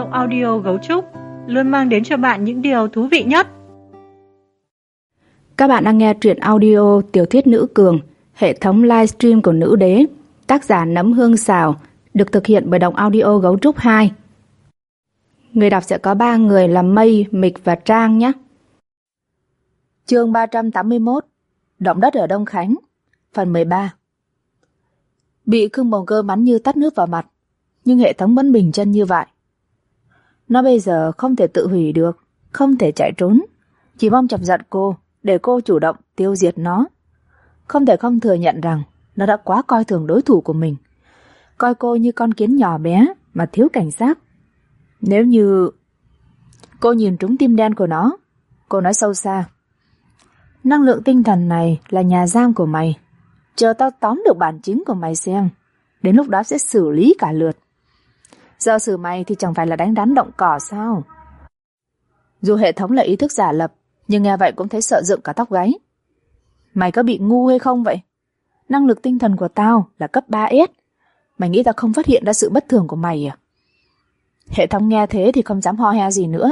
audio Gấu Trúc luôn mang đến cho bạn những điều thú vị nhất. Các bạn đang nghe truyện audio tiểu thuyết Nữ Cường, hệ thống livestream của Nữ Đế, tác giả Nấm Hương Xào, được thực hiện bởi Đọc Audio Gấu Trúc 2. Người đọc sẽ có 3 người là Mây, Mịch và Trang nhé. Chương 381, Động đất ở Đông Khánh, phần 13. Bị Khương Bồng Cơ bắn như tắt nước vào mặt, nhưng hệ thống vẫn bình chân như vậy. Nó bây giờ không thể tự hủy được, không thể chạy trốn, chỉ mong chọc giận cô để cô chủ động tiêu diệt nó. Không thể không thừa nhận rằng nó đã quá coi thường đối thủ của mình, coi cô như con kiến nhỏ bé mà thiếu cảnh giác. Nếu như cô nhìn trúng tim đen của nó, cô nói sâu xa: năng lượng tinh thần này là nhà giam của mày, chờ tao tóm được bản chính của mày xem, đến lúc đó sẽ xử lý cả lượt. Giờ xử mày thì chẳng phải là đánh rắn động cỏ sao? Dù hệ thống là ý thức giả lập, nhưng nghe vậy cũng thấy sợ rụng cả tóc gáy. Mày có bị ngu hay không vậy? Năng lực tinh thần của tao là cấp 3S. Mày nghĩ tao không phát hiện ra sự bất thường của mày à? Hệ thống nghe thế thì không dám ho he gì nữa.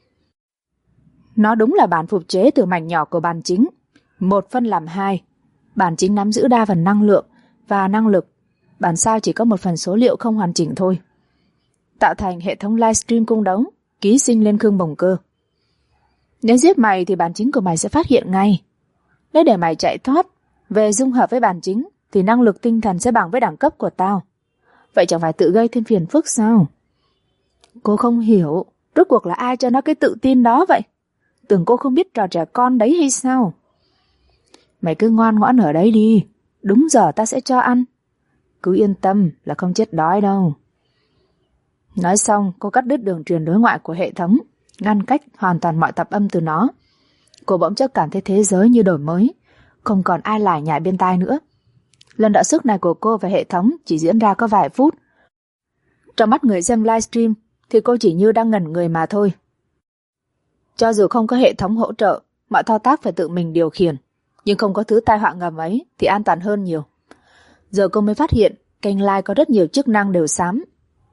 Nó đúng là bản phục chế từ mảnh nhỏ của bản chính, 1 phân làm 2. Bản chính nắm giữ đa phần năng lượng và năng lực, bản sao chỉ có 1 phần số liệu không hoàn chỉnh thôi. Tạo thành hệ thống livestream cung đấu, ký sinh lên Khương Bồng Cơ. Nếu giết mày thì bản chính của mày sẽ phát hiện ngay. Nếu để mày chạy thoát, về dung hợp với bản chính, thì năng lực tinh thần sẽ bằng với đẳng cấp của tao. Vậy chẳng phải tự gây thêm phiền phức sao? Cô không hiểu, rốt cuộc là ai cho nó cái tự tin đó vậy? Tưởng cô không biết trò trẻ con đấy hay sao? Mày cứ ngoan ngoãn ở đấy đi, đúng giờ ta sẽ cho ăn. Cứ yên tâm là không chết đói đâu. Nói xong, cô cắt đứt đường truyền đối ngoại của hệ thống, ngăn cách hoàn toàn mọi tạp âm từ nó. Cô bỗng chốc cảm thấy thế giới như đổi mới, không còn ai lải nhải bên tai nữa. Lần đọ sức này của cô và hệ thống chỉ diễn ra có vài phút. Trong mắt người xem livestream thì cô chỉ như đang ngẩn người mà thôi. Cho dù không có hệ thống hỗ trợ, mọi thao tác phải tự mình điều khiển, nhưng không có thứ tai họa ngầm ấy thì an toàn hơn nhiều. Giờ cô mới phát hiện kênh live có rất nhiều chức năng đều xám.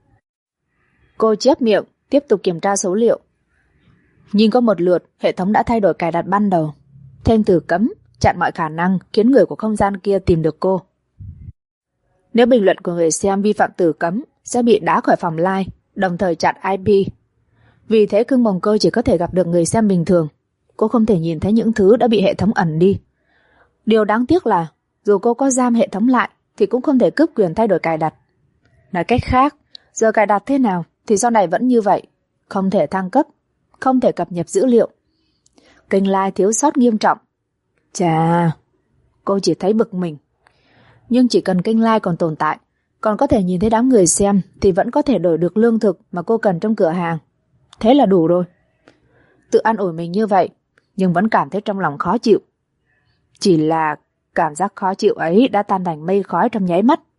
Cô chép miệng, tiếp tục kiểm tra số liệu. Nhưng có một lượt, hệ thống đã thay đổi cài đặt ban đầu, thêm từ cấm, chặn mọi khả năng khiến người của không gian kia tìm được cô. Nếu bình luận của người xem vi phạm từ cấm, sẽ bị đá khỏi phòng live, đồng thời chặn IP. Vì thế Khương Bồng Cơ chỉ có thể gặp được người xem bình thường. Cô không thể nhìn thấy những thứ đã bị hệ thống ẩn đi. Điều đáng tiếc là, dù cô có giam hệ thống lại, thì cũng không thể cướp quyền thay đổi cài đặt. Nói cách khác, giờ cài đặt thế nào thì sau này vẫn như vậy, không thể thăng cấp, không thể cập nhật dữ liệu. Kênh live thiếu sót nghiêm trọng. Chà, cô chỉ thấy bực mình. Nhưng chỉ cần kênh live còn tồn tại, còn có thể nhìn thấy đám người xem, thì vẫn có thể đổi được lương thực mà cô cần trong cửa hàng. Thế là đủ rồi. Tự an ủi mình như vậy, nhưng vẫn cảm thấy trong lòng khó chịu. Chỉ là cảm giác khó chịu ấy đã tan thành mây khói trong nháy mắt.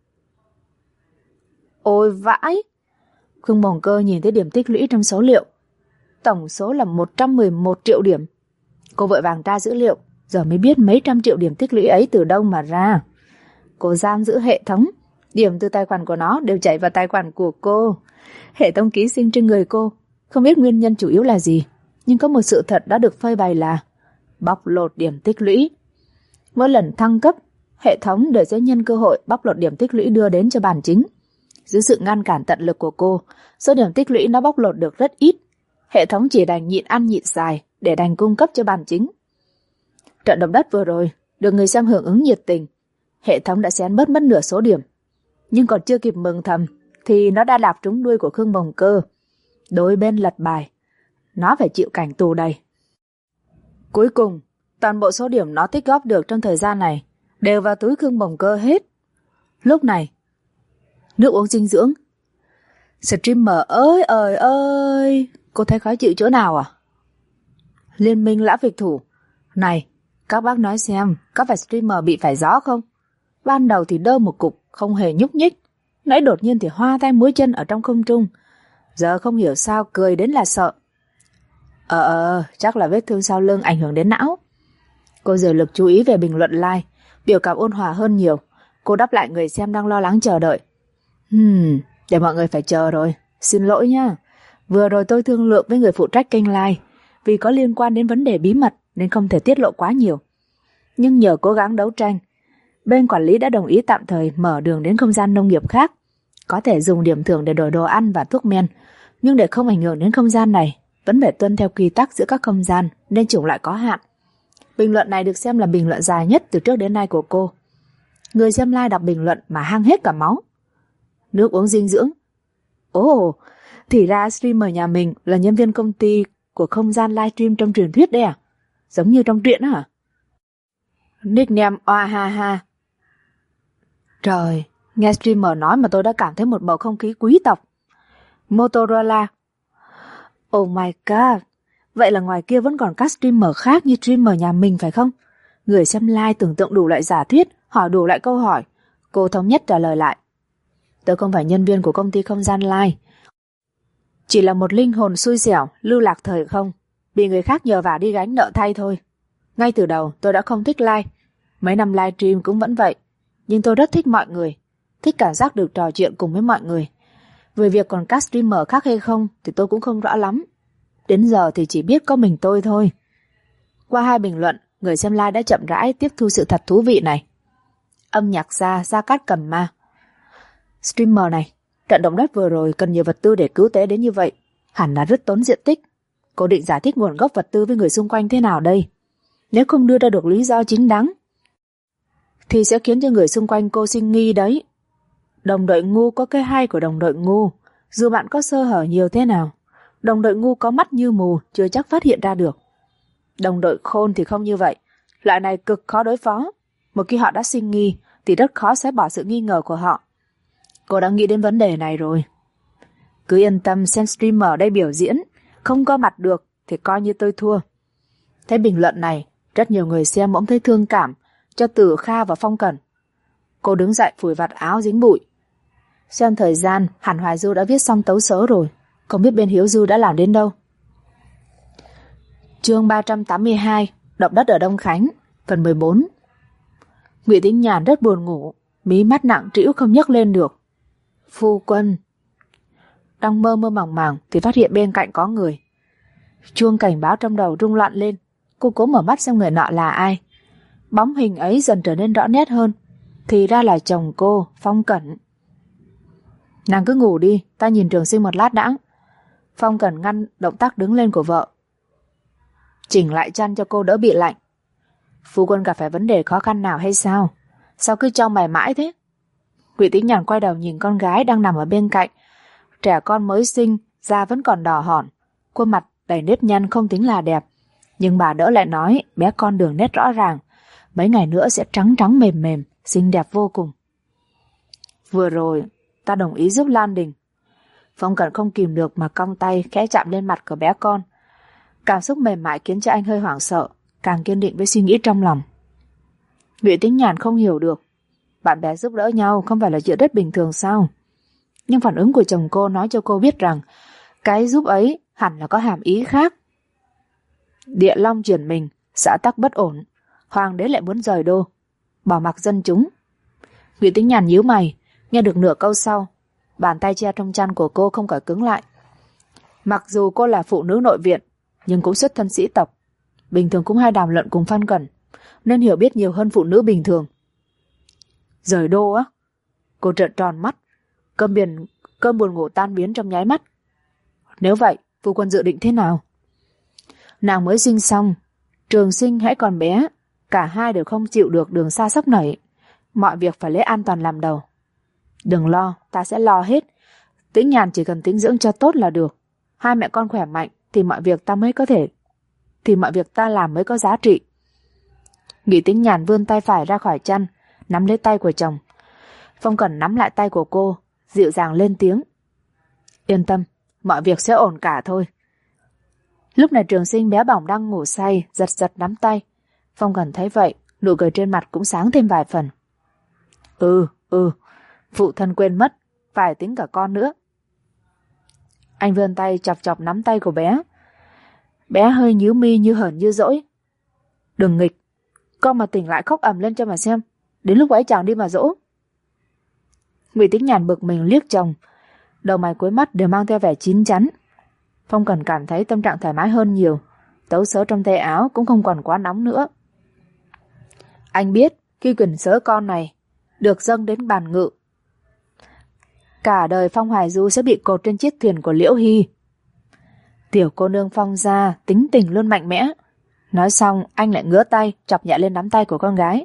Ôi vãi! Khương Bồng Cơ nhìn thấy điểm tích lũy trong số liệu. Tổng số là 111 triệu điểm. Cô vội vàng tra dữ liệu, giờ mới biết mấy trăm triệu điểm tích lũy ấy từ đâu mà ra. Cô giam giữ hệ thống, điểm từ tài khoản của nó đều chảy vào tài khoản của cô. Hệ thống ký sinh trên người cô, không biết nguyên nhân chủ yếu là gì, nhưng có một sự thật đã được phơi bày là bóc lột điểm tích lũy. Mỗi lần thăng cấp, hệ thống đều sẽ nhân cơ hội bóc lột điểm tích lũy đưa đến cho bản chính. Dưới sự ngăn cản tận lực của cô, số điểm tích lũy nó bóc lột được rất ít. Hệ thống chỉ đành nhịn ăn nhịn xài để đành cung cấp cho bản chính. Trận động đất vừa rồi được người xem hưởng ứng nhiệt tình, hệ thống đã xén bớt mất nửa số điểm. Nhưng còn chưa kịp mừng thầm thì nó đã đạp trúng đuôi của Khương Bồng Cơ. Đôi bên lật bài, nó phải chịu cảnh tù đầy. Cuối cùng, toàn bộ số điểm nó tích góp được trong thời gian này đều vào túi Khương Bồng Cơ hết. Lúc này, nước uống dinh dưỡng. Streamer ơi ơi, cô thấy khó chịu chỗ nào à? Liên minh lão phịch thủ. Này, các bác nói xem, có phải streamer bị phải gió không? Ban đầu thì đơ một cục, không hề nhúc nhích. Nãy đột nhiên thì hoa tay múa chân ở trong không trung. Giờ không hiểu sao cười đến là sợ. Chắc là vết thương sau lưng ảnh hưởng đến não. Cô rời lực chú ý về bình luận like, biểu cảm ôn hòa hơn nhiều. Cô đáp lại người xem đang lo lắng chờ đợi. Để mọi người phải chờ rồi. Xin lỗi nha. Vừa rồi tôi thương lượng với người phụ trách kênh live, vì có liên quan đến vấn đề bí mật nên không thể tiết lộ quá nhiều. Nhưng nhờ cố gắng đấu tranh, bên quản lý đã đồng ý tạm thời mở đường đến không gian nông nghiệp khác. Có thể dùng điểm thưởng để đổi đồ ăn và thuốc men, nhưng để không ảnh hưởng đến không gian này, vẫn phải tuân theo quy tắc giữa các không gian nên chủng loại có hạn. Bình luận này được xem là bình luận dài nhất từ trước đến nay của cô. Người xem live đọc bình luận mà hăng hết cả máu. Nước uống dinh dưỡng. Ồ, thì ra streamer nhà mình là nhân viên công ty của không gian livestream trong truyền thuyết đấy à? Giống như trong truyện á hả? Nickname Oahaha. Trời, nghe streamer nói mà tôi đã cảm thấy một bầu không khí quý tộc. Motorola. Oh my god, vậy là ngoài kia vẫn còn các streamer khác như streamer nhà mình phải không? Người xem live tưởng tượng đủ loại giả thuyết, hỏi đủ loại câu hỏi. Cô thống nhất trả lời lại. Tôi không phải nhân viên của công ty không gian live, chỉ là một linh hồn xui xẻo, lưu lạc thời không, bị người khác nhờ vả đi gánh nợ thay thôi. Ngay từ đầu tôi đã không thích live, mấy năm livestream cũng vẫn vậy, nhưng tôi rất thích mọi người, thích cảm giác được trò chuyện cùng với mọi người. Về việc còn các streamer khác hay không thì tôi cũng không rõ lắm. Đến giờ thì chỉ biết có mình tôi thôi. Qua 2 bình luận, người xem live đã chậm rãi tiếp thu sự thật thú vị này. Âm nhạc gia cát cầm ma. Streamer này, trận động đất vừa rồi cần nhiều vật tư để cứu tế đến như vậy, hẳn là rất tốn diện tích. Cô định giải thích nguồn gốc vật tư với người xung quanh thế nào đây? Nếu không đưa ra được lý do chính đáng thì sẽ khiến cho người xung quanh cô sinh nghi đấy. Đồng đội ngu có cái hay của đồng đội ngu, dù bạn có sơ hở nhiều thế nào, đồng đội ngu có mắt như mù chưa chắc phát hiện ra được. Đồng đội khôn thì không như vậy, loại này cực khó đối phó. Một khi họ đã sinh nghi thì rất khó xóa bỏ sự nghi ngờ của họ. Cô đã nghĩ đến vấn đề này rồi. Cứ yên tâm xem streamer ở đây biểu diễn, không có mặt được thì coi như tôi thua. Thấy bình luận này, rất nhiều người xem bỗng thấy thương cảm cho Tử Kha và Phong Cẩn. Cô đứng dậy phủi vạt áo dính bụi. Xem thời gian, hẳn Hoài Du đã viết xong tấu sớ rồi, không biết bên Hiếu Du đã làm đến đâu. Chương 382, động đất ở Đông Khánh, phần 14. Ngụy Tĩnh Nhàn rất buồn ngủ, mí mắt nặng trĩu không nhấc lên được. Phu quân. Đang mơ màng màng thì phát hiện bên cạnh có người. Chuông cảnh báo trong đầu rung loạn lên. Cô cố mở mắt xem người nọ là ai. Bóng hình ấy dần trở nên rõ nét hơn. Thì ra là chồng cô, Phong Cẩn. Nàng cứ ngủ đi, ta nhìn Trường Sinh một lát đã. Phong Cẩn ngăn động tác đứng lên của vợ. Chỉnh lại chăn cho cô đỡ bị lạnh. Phu quân gặp phải vấn đề khó khăn nào hay sao? Sao cứ cho mày mãi thế? Ngụy Tĩnh Nhàn quay đầu nhìn con gái đang nằm ở bên cạnh. Trẻ con mới sinh, da vẫn còn đỏ hòn, khuôn mặt đầy nếp nhăn không tính là đẹp. Nhưng bà đỡ lại nói bé con đường nét rõ ràng, mấy ngày nữa sẽ trắng trắng mềm mềm, xinh đẹp vô cùng. Vừa rồi, ta đồng ý giúp Lan Đình. Phong Cẩn không kìm được mà cong tay khẽ chạm lên mặt của bé con. Cảm xúc mềm mại khiến cho anh hơi hoảng sợ, càng kiên định với suy nghĩ trong lòng. Ngụy Tĩnh Nhàn không hiểu được. Bạn bè giúp đỡ nhau không phải là chuyện rất bình thường sao? Nhưng phản ứng của chồng cô nói cho cô biết rằng cái giúp ấy hẳn là có hàm ý khác. Địa Long chuyển mình, xã tắc bất ổn, hoàng đế lại muốn rời đô, bỏ mặc dân chúng. Ngụy Tĩnh Nhàn nhíu mày, nghe được nửa câu sau, bàn tay che trong chăn của cô không khỏi cứng lại. Mặc dù cô là phụ nữ nội viện, nhưng cũng xuất thân sĩ tộc, bình thường cũng hay đàm luận cùng Phan Cẩn, nên hiểu biết nhiều hơn phụ nữ bình thường. Rời đô á? Cô trợn tròn mắt, cơn buồn ngủ tan biến trong nháy mắt. Nếu vậy, phu quân dự định thế nào? Nàng mới sinh xong, Trường Sinh hãy còn bé, cả hai đều không chịu được đường xa sốc nảy, mọi việc phải lấy an toàn làm đầu. Đừng lo, ta sẽ lo hết. Tĩnh Nhàn chỉ cần tĩnh dưỡng cho tốt là được. Hai mẹ con khỏe mạnh thì mọi việc ta làm mới có giá trị. Ngụy Tĩnh Nhàn vươn tay phải ra khỏi chăn, nắm lấy tay của chồng. Phong Cẩn nắm lại tay của cô, dịu dàng lên tiếng. Yên tâm, mọi việc sẽ ổn cả thôi. Lúc này Trường Sinh bé bỏng đang ngủ say, giật giật nắm tay. Phong Cẩn thấy vậy, nụ cười trên mặt cũng sáng thêm vài phần. Phụ thân quên mất, phải tính cả con nữa. Anh vươn tay chọc chọc nắm tay của bé. Bé hơi nhíu mi như hờn như dỗi. Đừng nghịch, con mà tỉnh lại khóc ầm lên cho mà xem, đến lúc ấy chàng đi mà dỗ. Ngụy Tĩnh Nhàn bực mình liếc chồng, đầu mày cuối mắt đều mang theo vẻ chín chắn. Phong Cần cảm thấy tâm trạng thoải mái hơn nhiều. Tấu sớ trong tay áo cũng không còn quá nóng nữa. Anh biết khi quyển sớ con này được dâng đến bàn ngự, cả đời Phong Hoài Du sẽ bị cột trên chiếc thuyền của Liễu Hy. Tiểu cô nương Phong gia tính tình luôn mạnh mẽ. Nói xong anh lại ngứa tay chọc nhẹ lên nắm tay của con gái.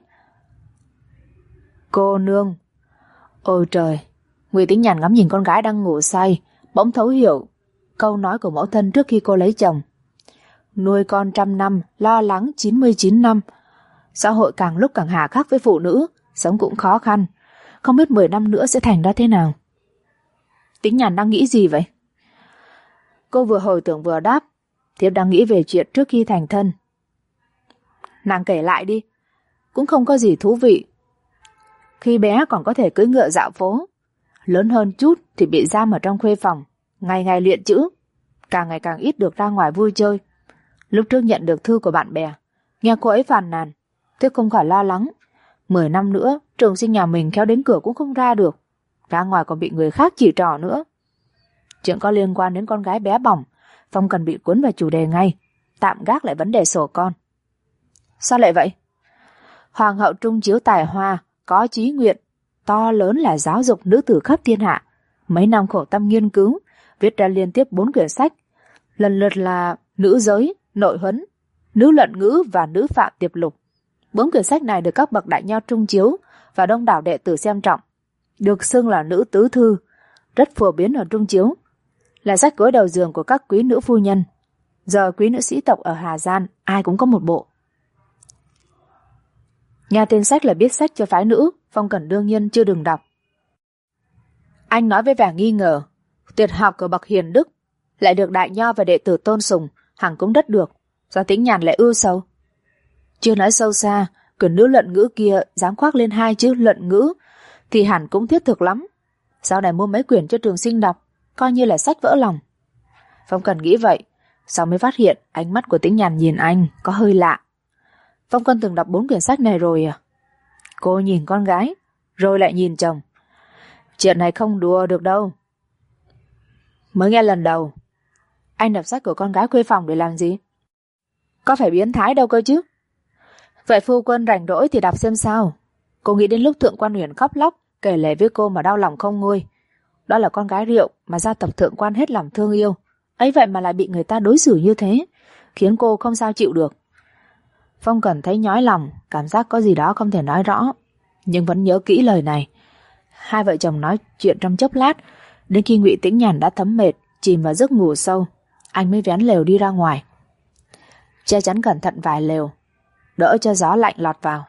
Cô nương. Ôi trời. Ngụy Tĩnh Nhàn ngắm nhìn con gái đang ngủ say, bỗng thấu hiểu câu nói của mẫu thân trước khi cô lấy chồng. Nuôi con 100 năm, lo lắng 99 năm. Xã hội càng lúc càng hà khắc với phụ nữ, sống cũng khó khăn. Không biết 10 năm nữa sẽ thành ra thế nào. Tĩnh Nhàn đang nghĩ gì vậy? Cô vừa hồi tưởng vừa đáp. Thiếp đang nghĩ về chuyện trước khi thành thân. Nàng kể lại đi. Cũng không có gì thú vị. Khi bé còn có thể cưỡi ngựa dạo phố. Lớn hơn chút thì bị giam ở trong khuê phòng, ngày ngày luyện chữ, càng ngày càng ít được ra ngoài vui chơi. Lúc trước nhận được thư của bạn bè, nghe cô ấy phàn nàn, Thiếp không khỏi lo lắng. 10 năm nữa, trường sinh nhà mình kéo đến cửa cũng không ra được, ra ngoài còn bị người khác chỉ trỏ nữa. Chuyện có liên quan đến con gái bé bỏng, Phong cần bị cuốn vào chủ đề ngay, tạm gác lại vấn đề sổ con. Sao lại vậy? Hoàng hậu trung chiếu tài hoa, có chí nguyện to lớn là giáo dục nữ tử khắp thiên hạ. Mấy năm khổ tâm nghiên cứu, viết ra liên tiếp 4 quyển sách, lần lượt là Nữ giới, Nội huấn, Nữ luận ngữ và Nữ phạm tiệp lục. 4 quyển sách này được các bậc đại nho trung chiếu và đông đảo đệ tử xem trọng, được xưng là nữ tứ thư, rất phổ biến ở trung chiếu, là sách gối đầu giường của các quý nữ phu nhân. Giờ quý nữ sĩ tộc ở Hà Giang ai cũng có một bộ. Nghe tên sách là biết sách cho phái nữ, Phong Cẩn đương nhiên chưa đừng đọc. Anh nói với vẻ nghi ngờ, tuyệt học của bậc hiền đức, lại được đại nho và đệ tử tôn sùng, hẳn cũng rất được. Sao Tĩnh Nhàn lại ưu sâu? Chưa nói sâu xa, quyển Nữ luận ngữ kia dám khoác lên 2 chữ luận ngữ thì hẳn cũng thiết thực lắm. Sau này mua mấy quyển cho trường sinh đọc, coi như là sách vỡ lòng. Phong Cẩn nghĩ vậy, sau mới phát hiện ánh mắt của Tĩnh Nhàn nhìn anh có hơi lạ. Phong Cẩn từng đọc 4 quyển sách này rồi à? Cô nhìn con gái, rồi lại nhìn chồng. Chuyện này không đùa được đâu. Mới nghe lần đầu. Anh đọc sách của con gái khuê phòng để làm gì? Có phải biến thái đâu cơ chứ. Vậy phu quân rảnh rỗi thì đọc xem sao. Cô nghĩ đến lúc Thượng Quan Huyền khóc lóc kể lể với cô mà đau lòng không nguôi. Đó là con gái rượu mà gia tộc Thượng Quan hết lòng thương yêu, ấy vậy mà lại bị người ta đối xử như thế, khiến cô không sao chịu được. Phong Cẩn thấy nhói lòng, cảm giác có gì đó không thể nói rõ, nhưng vẫn nhớ kỹ lời này. Hai vợ chồng nói chuyện trong chốc lát, đến khi Ngụy Tĩnh Nhàn đã thấm mệt, chìm vào giấc ngủ sâu, anh mới vén lều đi ra ngoài. Che chắn cẩn thận vài lều, đỡ cho gió lạnh lọt vào.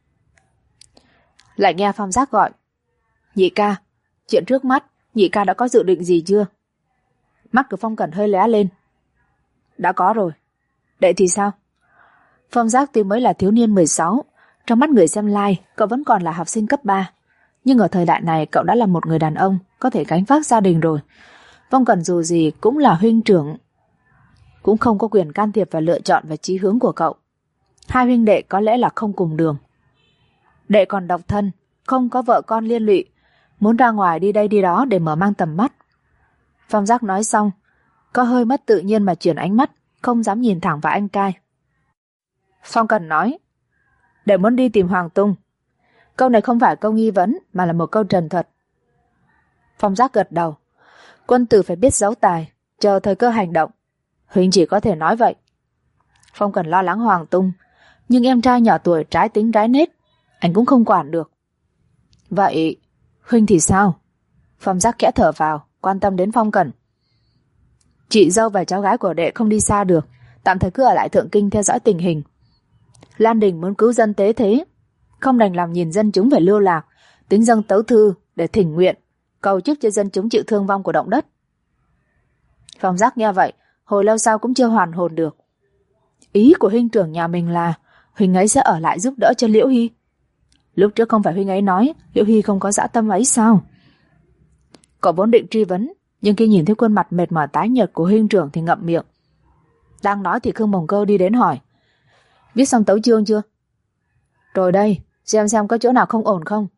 Lại nghe Phong Giác gọi, nhị ca, chuyện trước mắt, nhị ca đã có dự định gì chưa? Mắt của Phong Cẩn hơi lóe lên. Đã có rồi. Đệ thì sao? Phong Giác tuy mới là thiếu niên 16, trong mắt người xem live, cậu vẫn còn là học sinh cấp 3. Nhưng ở thời đại này cậu đã là một người đàn ông, có thể gánh vác gia đình rồi. Phong Cẩn dù gì cũng là huynh trưởng, cũng không có quyền can thiệp và lựa chọn về chí hướng của cậu. Hai huynh đệ có lẽ là không cùng đường. Đệ còn độc thân, không có vợ con liên lụy, muốn ra ngoài đi đây đi đó để mở mang tầm mắt. Phong Giác nói xong, có hơi mất tự nhiên mà chuyển ánh mắt, không dám nhìn thẳng vào anh trai. Phong Cẩn nói, đệ muốn đi tìm Hoàng Tung. Câu này không phải câu nghi vấn mà là một câu trần thuật. Phong Giác gật đầu. Quân tử phải biết giấu tài, chờ thời cơ hành động. Huynh chỉ có thể nói vậy. Phong Cẩn lo lắng Hoàng Tung, nhưng em trai nhỏ tuổi trái tính trái nết, anh cũng không quản được. Vậy huynh thì sao? Phong Giác khẽ thở vào, quan tâm đến Phong Cẩn. Chị dâu và cháu gái của đệ không đi xa được, tạm thời cứ ở lại Thượng Kinh theo dõi tình hình. Lan Đình muốn cứu dân tế thế, không đành lòng nhìn dân chúng phải lưu lạc, tính dâng tấu thư để thỉnh nguyện, cầu chúc cho dân chúng chịu thương vong của động đất. Phong Giác nghe vậy, hồi lâu sau cũng chưa hoàn hồn được. Ý của huynh trưởng nhà mình là huynh ấy sẽ ở lại giúp đỡ cho Liễu Hy. Lúc trước không phải huynh ấy nói Liễu Hy không có dã tâm ấy sao? Cậu vốn định truy vấn, nhưng khi nhìn thấy khuôn mặt mệt mỏi tái nhợt của huynh trưởng thì ngậm miệng. Đang nói thì Khương Mồng Cơ đi đến hỏi, viết xong tấu chương chưa? Rồi đây, xem có chỗ nào không ổn không.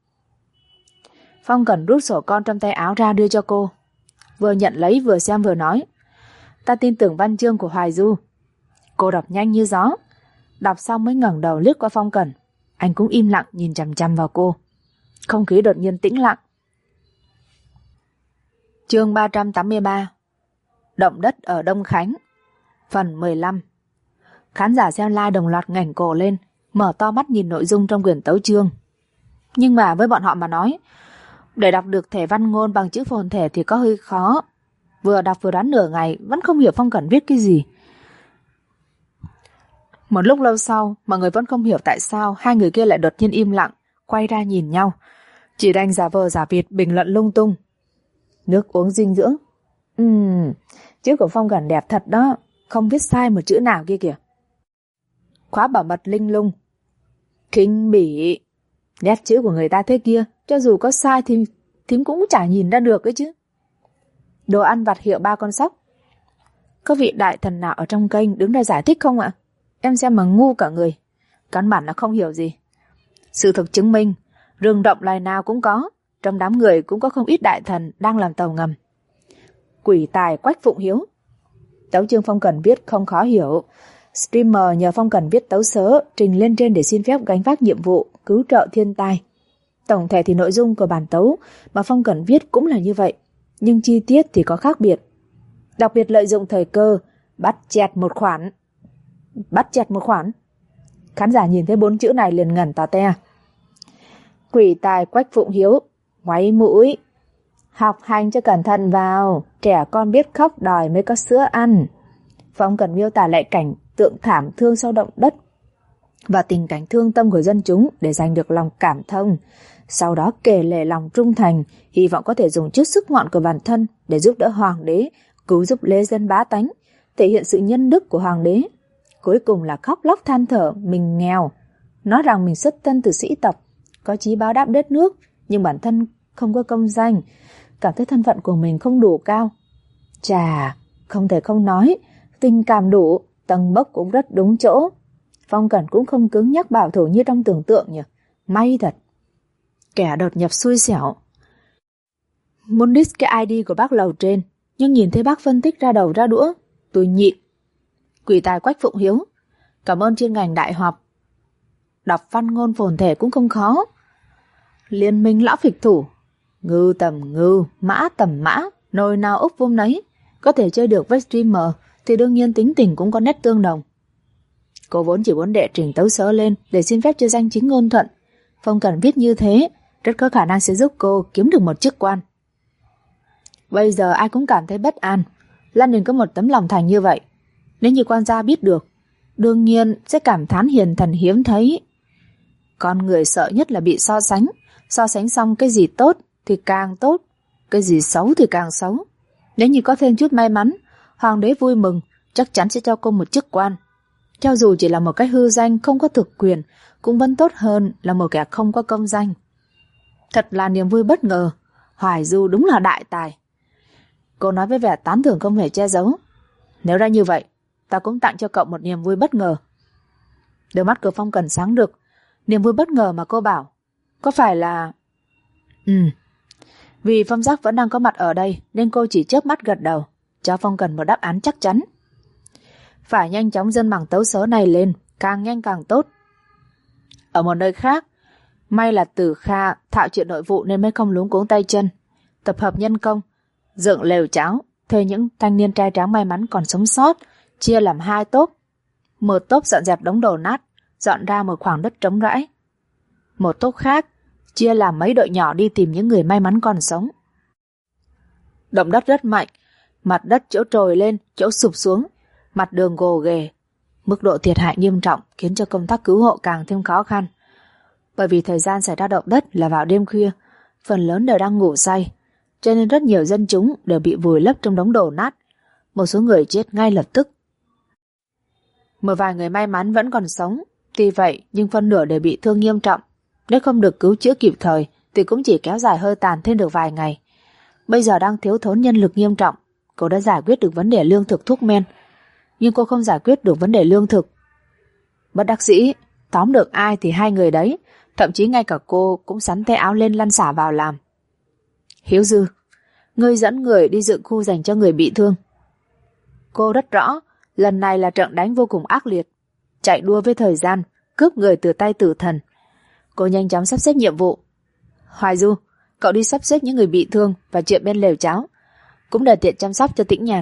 Phong Cẩn rút sổ con trong tay áo ra đưa cho cô, vừa nhận lấy vừa xem vừa nói, ta tin tưởng văn chương của Hoài Du. Cô đọc nhanh như gió. Đọc xong mới ngẩng đầu liếc qua Phong Cẩn. Anh cũng im lặng nhìn chằm chằm vào cô. Không khí đột nhiên tĩnh lặng. Chương 383. Động đất ở Đông Khánh. Phần 15. Khán giả xem live đồng loạt ngẩng cổ lên, mở to mắt nhìn nội dung trong quyển tấu chương. Nhưng mà với bọn họ mà nói, để đọc được thể văn ngôn bằng chữ phồn thể thì có hơi khó. Vừa đọc vừa đoán nửa ngày vẫn không hiểu Phong Cẩn viết cái gì. Một lúc lâu sau, mọi người vẫn không hiểu tại sao hai người kia lại đột nhiên im lặng, quay ra nhìn nhau. Chỉ đành giả vờ giả vịt bình luận lung tung. Nước uống dinh dưỡng. Chữ của Phong Cẩn đẹp thật đó, không viết sai một chữ nào kia kìa. Khóa bảo mật linh lung. Khinh bỉ. Nét chữ của người ta thế kia, cho dù có sai thì thím cũng chả nhìn ra được ấy chứ. Đồ ăn vặt hiệu 3 con sóc. Có vị đại thần nào ở trong kênh đứng ra giải thích không ạ? Em xem mà ngu cả người. Căn bản là không hiểu gì. Sự thực chứng minh, rừng động loài nào cũng có, trong đám người cũng có không ít đại thần đang làm tàu ngầm. Quỷ tài Quách Phụng Hiếu. Tấu chương Phong Cẩn viết không khó hiểu. Streamer nhờ Phong Cẩn viết tấu sớ trình lên trên để xin phép gánh vác nhiệm vụ cứu trợ thiên tai. Tổng thể thì nội dung của bản tấu mà Phong Cẩn viết cũng là như vậy, nhưng chi tiết thì có khác biệt. Đặc biệt lợi dụng thời cơ bắt chẹt một khoản. Bắt chẹt một khoản. Khán giả nhìn thấy 4 chữ này liền ngẩn tà te. Quỷ tài Quách Phụng Hiếu. Ngoáy mũi. Học hành cho cẩn thận vào. Trẻ con biết khóc đòi mới có sữa ăn. Phong Cẩn miêu tả lại cảnh tượng thảm thương sau động đất và tình cảnh thương tâm của dân chúng để giành được lòng cảm thông. Sau đó kể lể lòng trung thành, hy vọng có thể dùng chút sức mọn của bản thân để giúp đỡ hoàng đế, cứu giúp lê dân bá tánh, thể hiện sự nhân đức của hoàng đế. Cuối cùng là khóc lóc than thở mình nghèo, nói rằng mình xuất thân từ sĩ tộc, có chí báo đáp đất nước, nhưng bản thân không có công danh, cảm thấy thân phận của mình không đủ cao. Chà, không thể không nói, tình cảm đủ, tầng bốc cũng rất đúng chỗ. Phong Cẩn cũng không cứng nhắc bảo thủ như trong tưởng tượng nhỉ. May thật. Kẻ đột nhập xui xẻo. Muốn diss cái ID của bác lầu trên, nhưng nhìn thấy bác phân tích ra đầu ra đũa, tôi nhịn. Quỷ tài Quách Phụng Hiếu. Cảm ơn chuyên ngành đại học. Đọc văn ngôn phồn thể cũng không khó. Liên minh lão phịch thủ. Ngư tầm ngư, mã tầm mã, nồi nào úp vung nấy. Có thể chơi được với streamer thì đương nhiên tính tình cũng có nét tương đồng. Cô vốn chỉ muốn đệ trình tấu sớ lên để xin phép cho danh chính ngôn thuận. Phong Cẩn viết như thế rất có khả năng sẽ giúp cô kiếm được một chức quan. Bây giờ ai cũng cảm thấy bất an. Lan Đình có một tấm lòng thành như vậy, nếu như quan gia biết được, đương nhiên sẽ cảm thán hiền thần hiếm thấy. Con người sợ nhất là bị so sánh. So sánh xong cái gì tốt thì càng tốt, cái gì xấu thì càng xấu. Nếu như có thêm chút may mắn, hoàng đế vui mừng, chắc chắn sẽ cho cô một chức quan. Cho dù chỉ là một cái hư danh không có thực quyền, cũng vẫn tốt hơn là một kẻ không có công danh. Thật là niềm vui bất ngờ. Hoài Du đúng là đại tài. Cô nói với vẻ tán thưởng không hề che giấu. Nếu ra như vậy, ta cũng tặng cho cậu một niềm vui bất ngờ. Đôi mắt của Phong Cẩn sáng rực. Niềm vui bất ngờ mà cô bảo, có phải là... Vì Phong Giác vẫn đang có mặt ở đây nên cô chỉ chớp mắt gật đầu, cho Phong Cẩn một đáp án chắc chắn. Phải nhanh chóng dâng bảng tấu sớ này lên, càng nhanh càng tốt. Ở một nơi khác, may là Tử Kha thạo chuyện nội vụ nên mới không luống cuống tay chân. Tập hợp nhân công, dựng lều cháo, thuê những thanh niên trai tráng may mắn còn sống sót, chia làm 2 tốp. Một tốp dọn dẹp đống đổ nát, dọn ra một khoảng đất trống rãi. Một tốp khác chia làm mấy đội nhỏ đi tìm những người may mắn còn sống. Động đất rất mạnh, mặt đất chỗ trồi lên, chỗ sụp xuống, mặt đường gồ ghề. Mức độ thiệt hại nghiêm trọng khiến cho công tác cứu hộ càng thêm khó khăn. Bởi vì thời gian xảy ra động đất là vào đêm khuya, phần lớn đều đang ngủ say, cho nên rất nhiều dân chúng đều bị vùi lấp trong đống đổ nát. Một số người chết ngay lập tức. Một vài người may mắn vẫn còn sống, tuy vậy nhưng phân nửa đều bị thương nghiêm trọng. Nếu không được cứu chữa kịp thời thì cũng chỉ kéo dài hơi tàn thêm được vài ngày. Bây giờ đang thiếu thốn nhân lực nghiêm trọng. Cô đã giải quyết được vấn đề lương thực thuốc men, nhưng cô không giải quyết được vấn đề lương thực. Bất đắc dĩ, tóm được ai thì hai người đấy. Thậm chí ngay cả cô cũng sắn tay áo lên lăn xả vào làm. Hiếu Dư, ngươi dẫn người đi dựng khu dành cho người bị thương. Cô rất rõ, lần này là trận đánh vô cùng ác liệt, chạy đua với thời gian, cướp người từ tay tử thần. Cô nhanh chóng sắp xếp nhiệm vụ. Hoài Du, cậu đi sắp xếp những người bị thương và chuyện bên lều cháo, cũng để tiện chăm sóc cho Tĩnh Nhàn.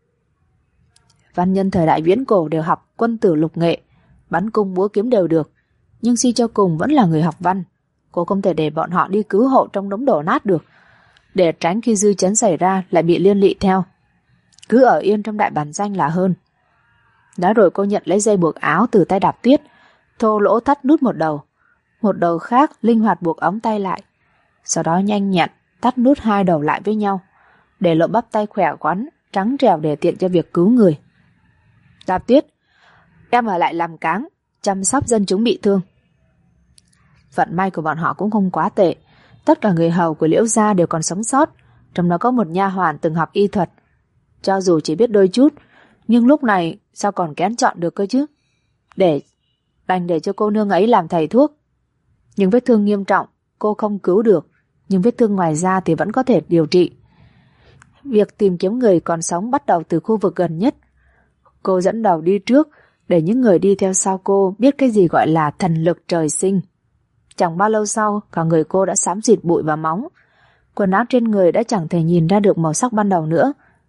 Văn nhân thời đại viễn cổ đều học quân tử lục nghệ, bắn cung múa kiếm đều được, nhưng suy cho cùng vẫn là người học văn. Cô không thể để bọn họ đi cứu hộ trong đống đổ nát được, để tránh khi dư chấn xảy ra lại bị liên lụy theo. Cứ ở yên trong đại bản danh là hơn. Đã rồi cô nhận lấy dây buộc áo từ tay Đạp Tuyết, thô lỗ thắt nút một đầu khác linh hoạt buộc ống tay lại, sau đó nhanh nhẹn thắt nút hai đầu lại với nhau, để lộ bắp tay khỏe khoắn, trắng trẻo để tiện cho việc cứu người. Đạp Tuyết, em ở lại làm cáng, chăm sóc dân chúng bị thương. Vận may của bọn họ cũng không quá tệ, tất cả người hầu của Liễu gia đều còn sống sót, trong đó có một nha hoàn từng học y thuật. Cho dù chỉ biết đôi chút, nhưng lúc này sao còn kén chọn được cơ chứ? Đành để cho cô nương ấy làm thầy thuốc. Nhưng vết thương nghiêm trọng cô không cứu được, nhưng vết thương ngoài da thì vẫn có thể điều trị. Việc tìm kiếm người còn sống bắt đầu từ khu vực gần nhất. Cô dẫn đầu đi trước, để những người đi theo sau cô biết cái gì gọi là thần lực trời sinh. Chẳng bao lâu sau, cả người cô đã xám xịt bụi và máu. Quần áo trên người đã chẳng thể nhìn ra được màu sắc ban đầu nữa.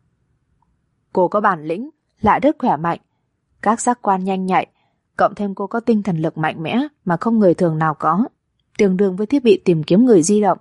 Cô có bản lĩnh, lại rất khỏe mạnh, các giác quan nhanh nhạy, cộng thêm cô có tinh thần lực mạnh mẽ mà không người thường nào có, tương đương với thiết bị tìm kiếm người di động.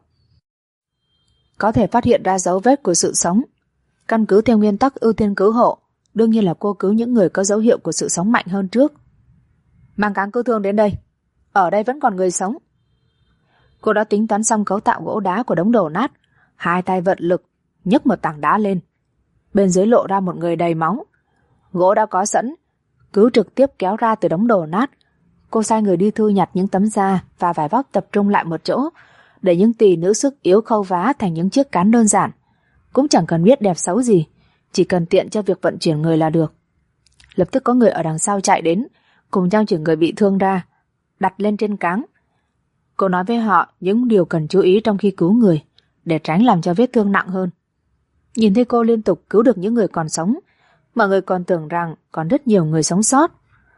Có thể phát hiện ra dấu vết của sự sống. Căn cứ theo nguyên tắc ưu tiên cứu hộ, đương nhiên là cô cứu những người có dấu hiệu của sự sống mạnh hơn trước. Mang cáng cứu thương đến đây, ở đây vẫn còn người sống. Cô đã tính toán xong cấu tạo gỗ đá của đống đổ nát, hai tay vận lực nhấc một tảng đá lên. Bên dưới lộ ra một người đầy máu. Gỗ đã có sẵn, cứ trực tiếp kéo ra từ đống đổ nát. Cô sai người đi thu nhặt những tấm da và vải vóc tập trung lại một chỗ, để những tỳ nữ sức yếu khâu vá thành những chiếc cán đơn giản. Cũng chẳng cần biết đẹp xấu gì, chỉ cần tiện cho việc vận chuyển người là được. Lập tức có người ở đằng sau chạy đến, cùng nhau chuyển người bị thương ra, đặt lên trên cáng. Cô nói với họ những điều cần chú ý trong khi cứu người, để tránh làm cho vết thương nặng hơn. Nhìn thấy cô liên tục cứu được những người còn sống, mọi người còn tưởng rằng còn rất nhiều người sống sót.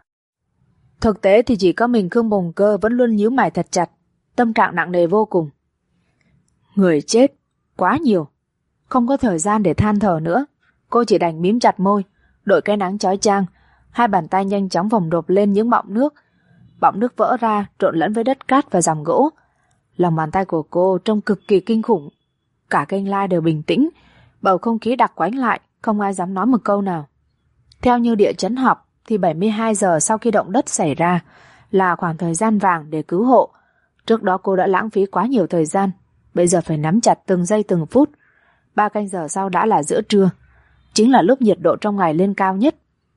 Thực tế thì chỉ có mình Khương Bồng Cơ vẫn luôn nhíu mày thật chặt, tâm trạng nặng nề vô cùng. Người chết quá nhiều, không có thời gian để than thở nữa. Cô chỉ đành mím chặt môi, đội cái nắng chói chang, hai bàn tay nhanh chóng vòng đột lên những bọng nước. Bọng nước vỡ ra trộn lẫn với đất cát và dòng gỗ. Lòng bàn tay của cô trông cực kỳ kinh khủng. Cả kênh lai đều bình tĩnh, bầu không khí đặc quánh lại, không ai dám nói một câu nào. Theo như địa chấn học thì 72 giờ sau khi động đất xảy ra là khoảng thời gian vàng để cứu hộ. Trước đó cô đã lãng phí quá nhiều thời gian, bây giờ phải nắm chặt từng giây từng phút. 3 canh giờ sau đã là giữa trưa, chính là lúc nhiệt độ trong ngày lên cao nhất.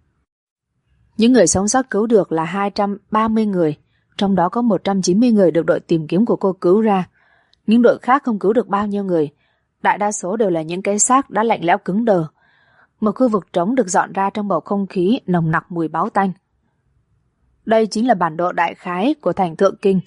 Những người sống sót cứu được là 230 người, trong đó có 190 người được đội tìm kiếm của cô cứu ra. Những đội khác không cứu được bao nhiêu người, đại đa số đều là những cái xác đã lạnh lẽo cứng đờ. Một khu vực trống được dọn ra trong bầu không khí nồng nặc mùi báo tanh. Đây chính là bản đồ đại khái của thành Thượng Kinh.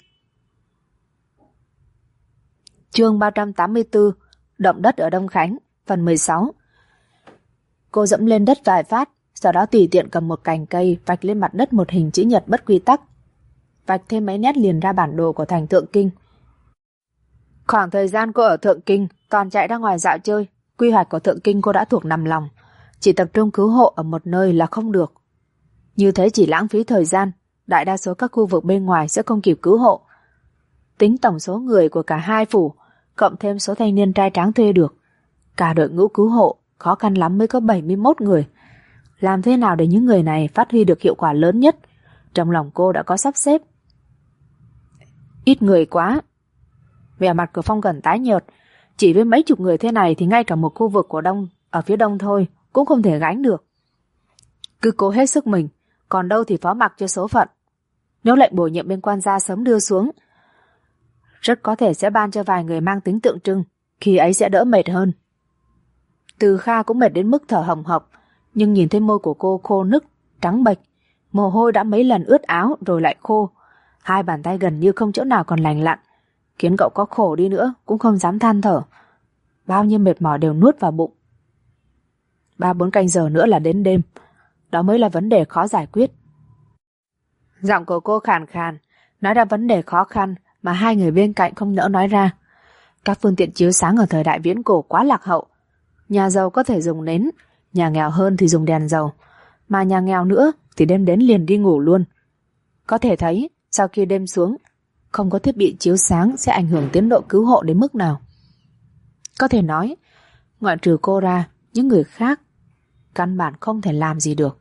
Chương 384, Động đất ở Đông Khánh, phần 16. Cô dẫm lên đất vài phát, sau đó tùy tiện cầm một cành cây vạch lên mặt đất một hình chữ nhật bất quy tắc. Vạch thêm mấy nét liền ra bản đồ của thành Thượng Kinh. Khoảng thời gian cô ở Thượng Kinh toàn chạy ra ngoài dạo chơi, quy hoạch của Thượng Kinh cô đã thuộc nằm lòng, chỉ tập trung cứu hộ ở một nơi là không được. Như thế chỉ lãng phí thời gian, đại đa số các khu vực bên ngoài sẽ không kịp cứu hộ. Tính tổng số người của cả hai phủ, cộng thêm số thanh niên trai tráng thuê được, cả đội ngũ cứu hộ khó khăn lắm mới có 71 người. Làm thế nào để những người này phát huy được hiệu quả lớn nhất? Trong lòng cô đã có sắp xếp. Ít người quá. Vẻ mặt của Phong Cẩn tái nhợt, chỉ với mấy chục người thế này thì ngay cả một khu vực của đông ở phía đông thôi cũng không thể gánh được. Cứ cố hết sức mình, còn đâu thì phó mặc cho số phận. Nếu lệnh bổ nhiệm bên quan gia sớm đưa xuống, rất có thể sẽ ban cho vài người mang tính tượng trưng, khi ấy sẽ đỡ mệt hơn. Từ Kha cũng mệt đến mức thở hồng hộc, nhưng nhìn thấy môi của cô khô nức, trắng bệch, mồ hôi đã mấy lần ướt áo rồi lại khô, hai bàn tay gần như không chỗ nào còn lành lặn, khiến cậu có khổ đi nữa cũng không dám than thở. Bao nhiêu mệt mỏi đều nuốt vào bụng. 3-4 canh giờ nữa là đến đêm. Đó mới là vấn đề khó giải quyết. Giọng của cô khàn khàn, nói ra vấn đề khó khăn mà hai người bên cạnh không nỡ nói ra. Các phương tiện chiếu sáng ở thời đại viễn cổ quá lạc hậu. Nhà giàu có thể dùng nến, nhà nghèo hơn thì dùng đèn dầu, mà nhà nghèo nữa thì đêm đến liền đi ngủ luôn. Có thể thấy, sau khi đêm xuống, không có thiết bị chiếu sáng sẽ ảnh hưởng tiến độ cứu hộ đến mức nào. Có thể nói, ngoại trừ cô ra, những người khác căn bản không thể làm gì được.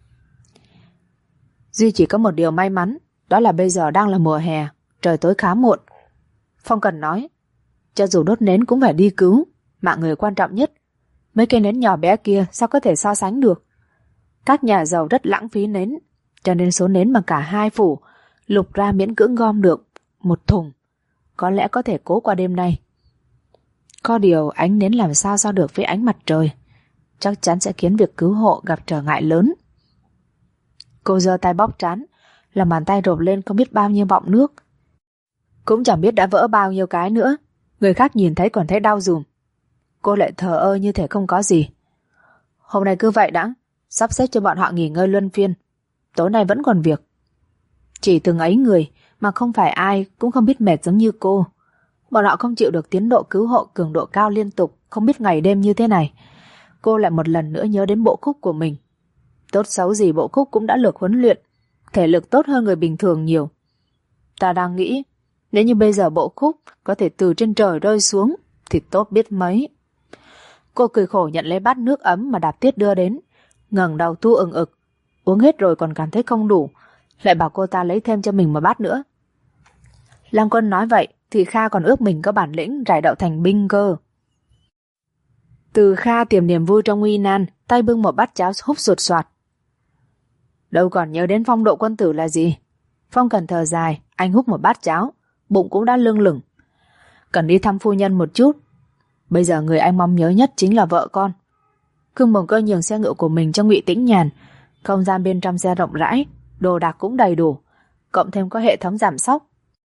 Duy chỉ có một điều may mắn, đó là bây giờ đang là mùa hè, trời tối khá muộn. Phong Cần nói, cho dù đốt nến cũng phải đi cứu, mạng người quan trọng nhất. Mấy cây nến nhỏ bé kia sao có thể so sánh được. Các nhà giàu rất lãng phí nến, cho nên số nến mà cả hai phủ lục ra miễn cưỡng gom được một thùng, có lẽ có thể cố qua đêm nay. Có điều ánh nến làm sao so được với ánh mặt trời, chắc chắn sẽ khiến việc cứu hộ gặp trở ngại lớn. Cô giơ tay bóp trán, lòng bàn tay rộp lên không biết bao nhiêu bọng nước. Cũng chẳng biết đã vỡ bao nhiêu cái nữa, người khác nhìn thấy còn thấy đau dùm. Cô lại thờ ơ như thể không có gì. Hôm nay cứ vậy đã, sắp xếp cho bọn họ nghỉ ngơi luân phiên. Tối nay vẫn còn việc. Chỉ từng ấy người mà không phải ai cũng không biết mệt giống như cô. Bọn họ không chịu được tiến độ cứu hộ cường độ cao liên tục, không biết ngày đêm như thế này. Cô lại một lần nữa nhớ đến bộ khúc của mình. Tốt xấu gì bộ khúc cũng đã được huấn luyện, thể lực tốt hơn người bình thường nhiều. Ta đang nghĩ, nếu như bây giờ bộ khúc có thể từ trên trời rơi xuống thì tốt biết mấy. Cô cười khổ nhận lấy bát nước ấm mà Đạp Tiết đưa đến, ngẩng đầu tu ừng ực. Uống hết rồi còn cảm thấy không đủ, lại bảo cô ta lấy thêm cho mình một bát nữa. Lăng Quân nói vậy thì Kha còn ước mình có bản lĩnh rải đậu thành binh cơ. Từ Kha tìm niềm vui trong nguy nan, tay bưng một bát cháo húp sột soạt. Đâu còn nhớ đến phong độ quân tử là gì. Phong Cần thở dài, anh húp một bát cháo, bụng cũng đã lưng lửng. Cần đi thăm phu nhân một chút. Bây giờ người anh mong nhớ nhất chính là vợ con. Khương Mồng Cơ nhường xe ngựa của mình cho Ngụy Tĩnh Nhàn. Không gian bên trong xe rộng rãi, đồ đạc cũng đầy đủ, cộng thêm có hệ thống giảm xóc.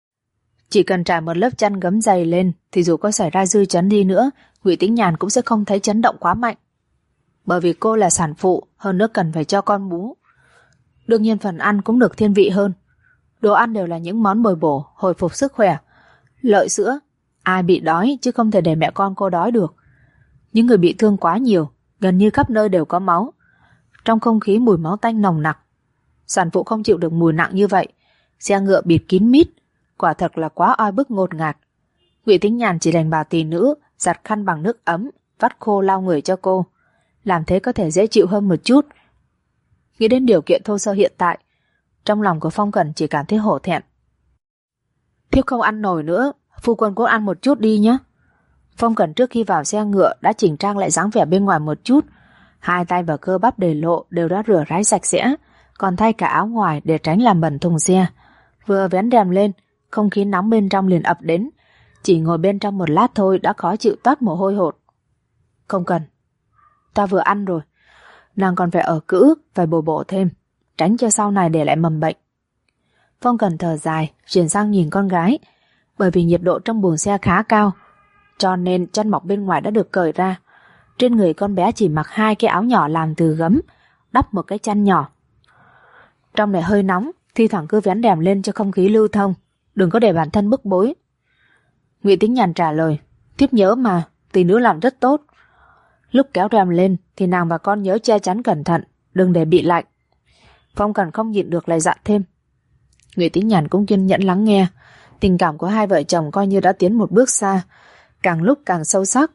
Chỉ cần trải một lớp chăn gấm dày lên thì dù có xảy ra dư chấn đi nữa, Ngụy Tĩnh Nhàn cũng sẽ không thấy chấn động quá mạnh. Bởi vì cô là sản phụ, hơn nữa cần phải cho con bú. Đương nhiên phần ăn cũng được thiên vị hơn. Đồ ăn đều là những món bồi bổ, hồi phục sức khỏe. Lợi sữa, ai bị đói chứ không thể để mẹ con cô đói được. Những người bị thương quá nhiều, gần như khắp nơi đều có máu. Trong không khí mùi máu tanh nồng nặc. Sản phụ không chịu được mùi nặng như vậy. Xe ngựa bịt kín mít, quả thật là quá oi bức ngột ngạt. Ngụy Tĩnh Nhàn chỉ đành bảo tỷ nữ giặt khăn bằng nước ấm, vắt khô lau người cho cô. Làm thế có thể dễ chịu hơn một chút. Nghĩ đến điều kiện thô sơ hiện tại, trong lòng của Phong Cẩn chỉ cảm thấy hổ thẹn. Thiếp không ăn nổi nữa, phu quân cố ăn một chút đi nhé. Phong Cẩn trước khi vào xe ngựa đã chỉnh trang lại dáng vẻ bên ngoài một chút. Hai tay và cơ bắp để lộ đều đã rửa ráy sạch sẽ, còn thay cả áo ngoài để tránh làm bẩn thùng xe. Vừa vén rèm lên, không khí nóng bên trong liền ập đến. Chỉ ngồi bên trong một lát thôi đã khó chịu toát mồ hôi hột. Không cần, ta vừa ăn rồi. Nàng còn phải ở cữ, phải bồi bổ thêm, tránh cho sau này để lại mầm bệnh. Phong Cần thở dài, chuyển sang nhìn con gái. Bởi vì nhiệt độ trong buồng xe khá cao, cho nên chăn mọc bên ngoài đã được cởi ra. Trên người con bé chỉ mặc 2 cái áo nhỏ làm từ gấm, đắp một cái chăn nhỏ. Trong này hơi nóng, thi thoảng cứ vén rèm lên cho không khí lưu thông, đừng có để bản thân bức bối. Ngụy Tĩnh Nhàn trả lời, thiếp nhớ mà, tỷ nữ làm rất tốt. Lúc kéo rèm lên thì nàng và con nhớ che chắn cẩn thận, đừng để bị lạnh. Phong Cần không nhịn được lại dặn thêm. Ngụy Tĩnh Nhàn cũng kiên nhẫn lắng nghe. Tình cảm của hai vợ chồng coi như đã tiến một bước xa, càng lúc càng sâu sắc.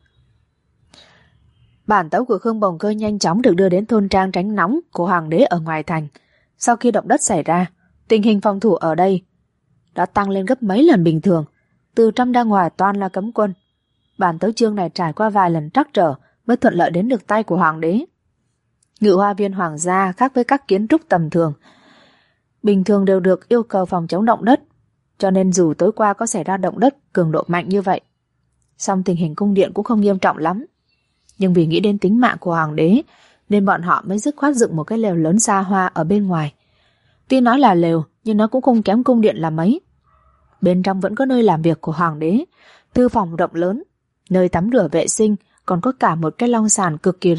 Bản tấu của Khương Bồng Cơ nhanh chóng được đưa đến thôn trang tránh nóng của hoàng đế ở ngoài thành. Sau khi động đất xảy ra, tình hình phòng thủ ở đây đã tăng lên gấp mấy lần bình thường, từ trong ra ngoài toàn là cấm quân. Bản tấu chương này trải qua vài lần trắc trở mới thuận lợi đến được tay của hoàng đế. Ngự hoa viên hoàng gia khác với các kiến trúc tầm thường, bình thường đều được yêu cầu phòng chống động đất, cho nên dù tối qua có xảy ra động đất cường độ mạnh như vậy, song tình hình cung điện cũng không nghiêm trọng lắm. Nhưng vì nghĩ đến tính mạng của hoàng đế nên bọn họ mới dứt khoát dựng một cái lều lớn xa hoa ở bên ngoài. Tuy nói là lều nhưng nó cũng không kém cung điện là mấy. Bên trong vẫn có nơi làm việc của hoàng đế, thư phòng rộng lớn, nơi tắm rửa vệ sinh, còn có cả một cái long sàn cực kỳ rộng,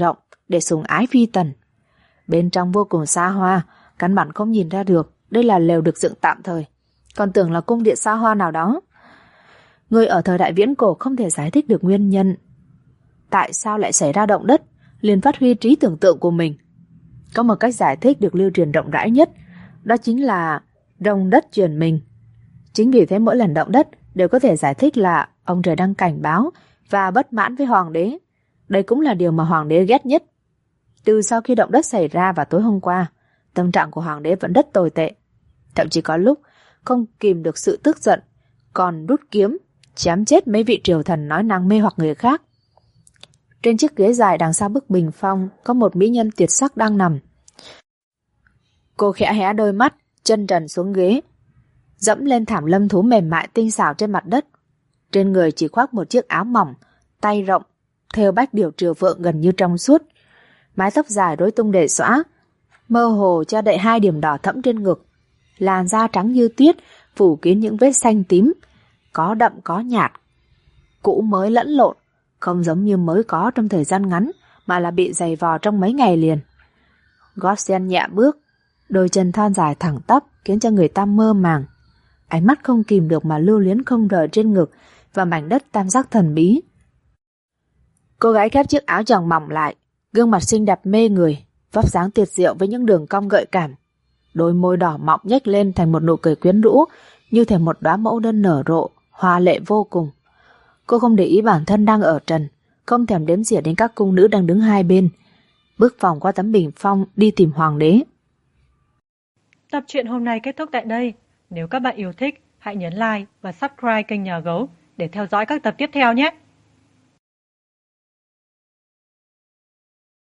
để sủng ái phi tần. Bên trong vô cùng xa hoa, căn bản không nhìn ra được đây là lều được dựng tạm thời, còn tưởng là cung điện xa hoa nào đó. Người ở thời đại viễn cổ không thể giải thích được nguyên nhân tại sao lại xảy ra động đất, liền phát huy trí tưởng tượng của mình. Có một cách giải thích được lưu truyền rộng rãi nhất, đó chính là động đất chuyển mình. Chính vì thế mỗi lần động đất đều có thể giải thích là ông trời đang cảnh báo và bất mãn với hoàng đế. Đây cũng là điều mà hoàng đế ghét nhất. Từ sau khi động đất xảy ra vào tối hôm qua, tâm trạng của hoàng đế vẫn rất tồi tệ. Thậm chí có lúc không kìm được sự tức giận, còn rút kiếm chém chết mấy vị triều thần nói năng mê hoặc người khác. Trên chiếc ghế dài đằng sau bức bình phong có một mỹ nhân tuyệt sắc đang nằm. Cô khẽ hé đôi mắt, chân trần xuống ghế, dẫm lên thảm lâm thú mềm mại tinh xảo trên mặt đất. Trên người chỉ khoác một chiếc áo mỏng, tay rộng, thêu bách điểu triều phượng gần như trong suốt. Mái tóc dài rối tung để xõa, mơ hồ che đậy 2 điểm đỏ thẫm trên ngực. Làn da trắng như tuyết, phủ kín những vết xanh tím, có đậm có nhạt, cũ mới lẫn lộn, không giống như mới có trong thời gian ngắn, mà là bị giày vò trong mấy ngày liền. Gót sen nhẹ bước, đôi chân thon dài thẳng tắp khiến cho người ta mơ màng. Ánh mắt không kìm được mà lưu luyến không rời trên ngực và mảnh đất tam giác thần bí. Cô gái khép chiếc áo choàng mỏng lại, gương mặt xinh đẹp mê người, vóc dáng tuyệt diệu với những đường cong gợi cảm. Đôi môi đỏ mọng nhếch lên thành một nụ cười quyến rũ, như thể một đóa mẫu đơn nở rộ, hoa lệ vô cùng. Cô không để ý bản thân đang ở trần, không thèm đếm xỉa đến các cung nữ đang đứng hai bên, bước vòng qua tấm bình phong đi tìm hoàng đế. Tập truyện hôm nay kết thúc tại đây. Nếu các bạn yêu thích, hãy nhấn like và subscribe kênh Nhà Gấu để theo dõi các tập tiếp theo nhé.